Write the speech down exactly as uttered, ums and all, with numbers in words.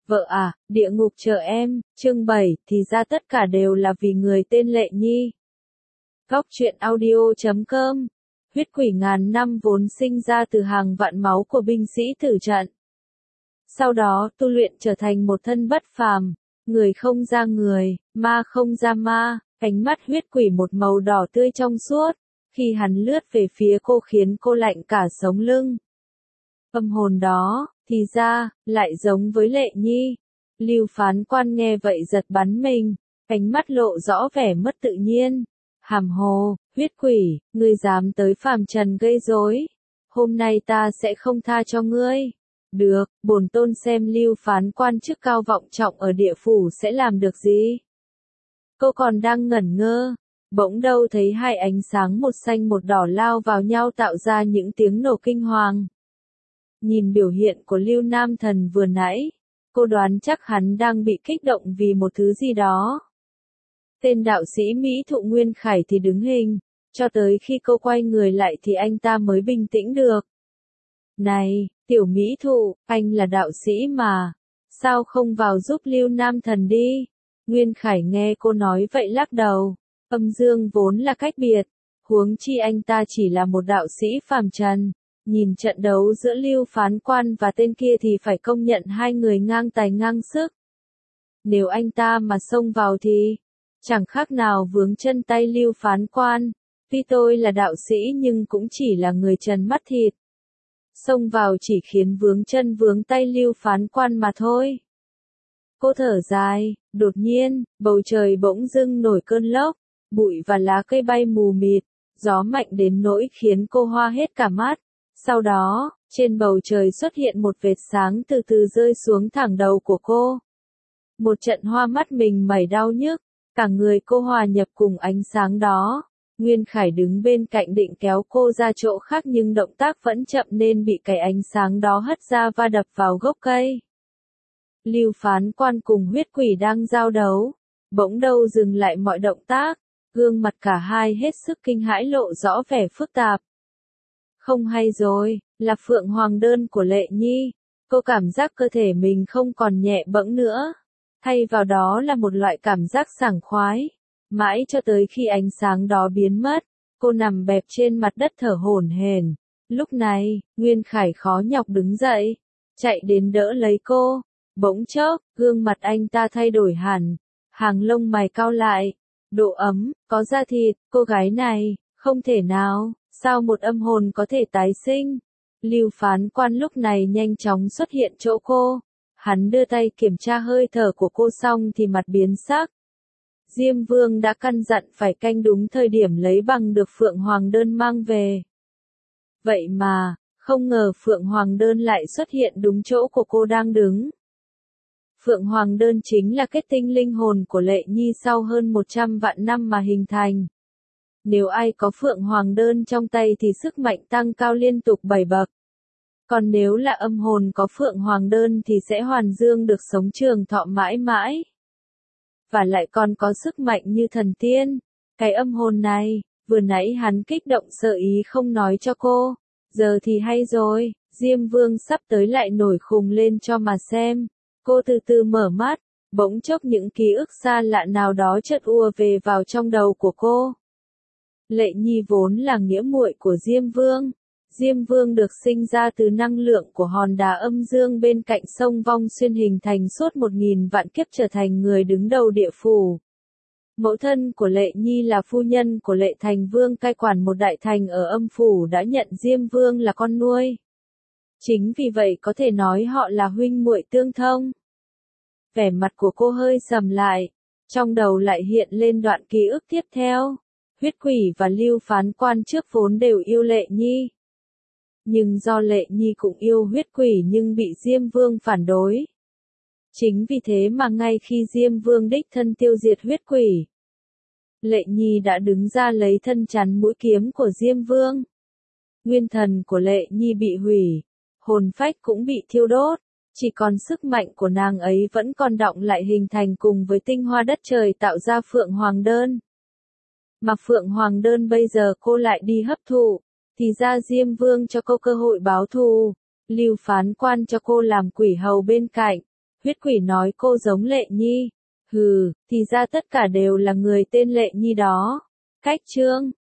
Vợ à, địa ngục chờ em, chương bảy, thì ra tất cả đều là vì người tên Lệ Nhi. Góc truyện audio chấm com. Huyết quỷ ngàn năm vốn sinh ra từ hàng vạn máu của binh sĩ tử trận. Sau đó tu luyện trở thành một thân bất phàm, người không ra người, ma không ra ma, ánh mắt huyết quỷ một màu đỏ tươi trong suốt. Khi hắn lướt về phía cô khiến cô lạnh cả sống lưng. Âm hồn đó, thì ra, lại giống với Lệ Nhi. Lưu Phán Quan nghe vậy giật bắn mình, ánh mắt lộ rõ vẻ mất tự nhiên. Hàm hồ, huyết quỷ, ngươi dám tới phàm trần gây rối, hôm nay ta sẽ không tha cho ngươi. Được, bổn tôn xem Lưu Phán Quan chức cao vọng trọng ở địa phủ sẽ làm được gì. Cô còn đang ngẩn ngơ, bỗng đâu thấy hai ánh sáng một xanh một đỏ lao vào nhau tạo ra những tiếng nổ kinh hoàng. Nhìn biểu hiện của Lưu Nam Thần vừa nãy, cô đoán chắc hắn đang bị kích động vì một thứ gì đó. Tên đạo sĩ Mỹ Thụ Nguyên Khải thì đứng hình, cho tới khi cô quay người lại thì anh ta mới bình tĩnh được. Này, tiểu Mỹ Thụ, anh là đạo sĩ mà, sao không vào giúp Lưu Nam Thần đi? Nguyên Khải nghe cô nói vậy lắc đầu, âm dương vốn là cách biệt, huống chi anh ta chỉ là một đạo sĩ phàm trần. Nhìn trận đấu giữa Lưu Phán Quan và tên kia thì phải công nhận hai người ngang tài ngang sức. Nếu anh ta mà xông vào thì chẳng khác nào vướng chân tay Lưu Phán Quan. Tuy tôi là đạo sĩ nhưng cũng chỉ là người trần mắt thịt. Xông vào chỉ khiến vướng chân vướng tay Lưu Phán Quan mà thôi. Cô thở dài, đột nhiên, bầu trời bỗng dưng nổi cơn lốc, bụi và lá cây bay mù mịt, gió mạnh đến nỗi khiến cô hoa hết cả mắt. Sau đó, trên bầu trời xuất hiện một vệt sáng từ từ rơi xuống thẳng đầu của cô. Một trận hoa mắt mình mẩy đau nhức, cả người cô hòa nhập cùng ánh sáng đó. Nguyên Khải đứng bên cạnh định kéo cô ra chỗ khác nhưng động tác vẫn chậm nên bị cái ánh sáng đó hất ra và đập vào gốc cây. Lưu Phán Quan cùng huyết quỷ đang giao đấu, bỗng đâu dừng lại mọi động tác, gương mặt cả hai hết sức kinh hãi lộ rõ vẻ phức tạp. Không hay rồi, là Phượng Hoàng Đơn của Lệ Nhi. Cô cảm giác cơ thể mình không còn nhẹ bẫng nữa. Thay vào đó là một loại cảm giác sảng khoái. Mãi cho tới khi ánh sáng đó biến mất, cô nằm bẹp trên mặt đất thở hổn hển. Lúc này, Nguyên Khải khó nhọc đứng dậy, chạy đến đỡ lấy cô. Bỗng chốc, gương mặt anh ta thay đổi hẳn. Hàng lông mày cau lại. Độ ấm, có da thịt, cô gái này, không thể nào. Sao một âm hồn có thể tái sinh? Lưu Phán Quan lúc này nhanh chóng xuất hiện chỗ cô. Hắn đưa tay kiểm tra hơi thở của cô xong thì mặt biến sắc. Diêm Vương đã căn dặn phải canh đúng thời điểm lấy bằng được Phượng Hoàng Đơn mang về. Vậy mà, không ngờ Phượng Hoàng Đơn lại xuất hiện đúng chỗ của cô đang đứng. Phượng Hoàng Đơn chính là kết tinh linh hồn của Lệ Nhi sau hơn một trăm vạn năm mà hình thành. Nếu ai có Phượng Hoàng Đơn trong tay thì sức mạnh tăng cao liên tục bảy bậc. Còn nếu là âm hồn có Phượng Hoàng Đơn thì sẽ hoàn dương được sống trường thọ mãi mãi. Và lại còn có sức mạnh như thần tiên. Cái âm hồn này, vừa nãy hắn kích động sợ ý không nói cho cô. Giờ thì hay rồi, Diêm Vương sắp tới lại nổi khùng lên cho mà xem. Cô từ từ mở mắt, bỗng chốc những ký ức xa lạ nào đó chợt ùa về vào trong đầu của cô. Lệ Nhi vốn là nghĩa muội của Diêm Vương. Diêm Vương được sinh ra từ năng lượng của hòn đá âm dương bên cạnh sông Vong Xuyên hình thành suốt một nghìn vạn kiếp trở thành người đứng đầu địa phủ. Mẫu thân của Lệ Nhi là phu nhân của Lệ Thành Vương cai quản một đại thành ở âm phủ đã nhận Diêm Vương là con nuôi. Chính vì vậy có thể nói họ là huynh muội tương thông. Vẻ mặt của cô hơi sầm lại, trong đầu lại hiện lên đoạn ký ức tiếp theo. Huyết quỷ và Lưu Phán Quan trước vốn đều yêu Lệ Nhi. Nhưng do Lệ Nhi cũng yêu huyết quỷ nhưng bị Diêm Vương phản đối. Chính vì thế mà ngay khi Diêm Vương đích thân tiêu diệt huyết quỷ, Lệ Nhi đã đứng ra lấy thân chắn mũi kiếm của Diêm Vương. Nguyên thần của Lệ Nhi bị hủy, hồn phách cũng bị thiêu đốt, chỉ còn sức mạnh của nàng ấy vẫn còn đọng lại hình thành cùng với tinh hoa đất trời tạo ra Phượng Hoàng Đơn. Mà Phượng Hoàng Đơn bây giờ cô lại đi hấp thụ, thì ra Diêm Vương cho cô cơ hội báo thù, Lưu Phán Quan cho cô làm quỷ hầu bên cạnh, Huyết quỷ nói cô giống Lệ Nhi. Hừ, thì ra tất cả đều là người tên Lệ Nhi đó. Cách chương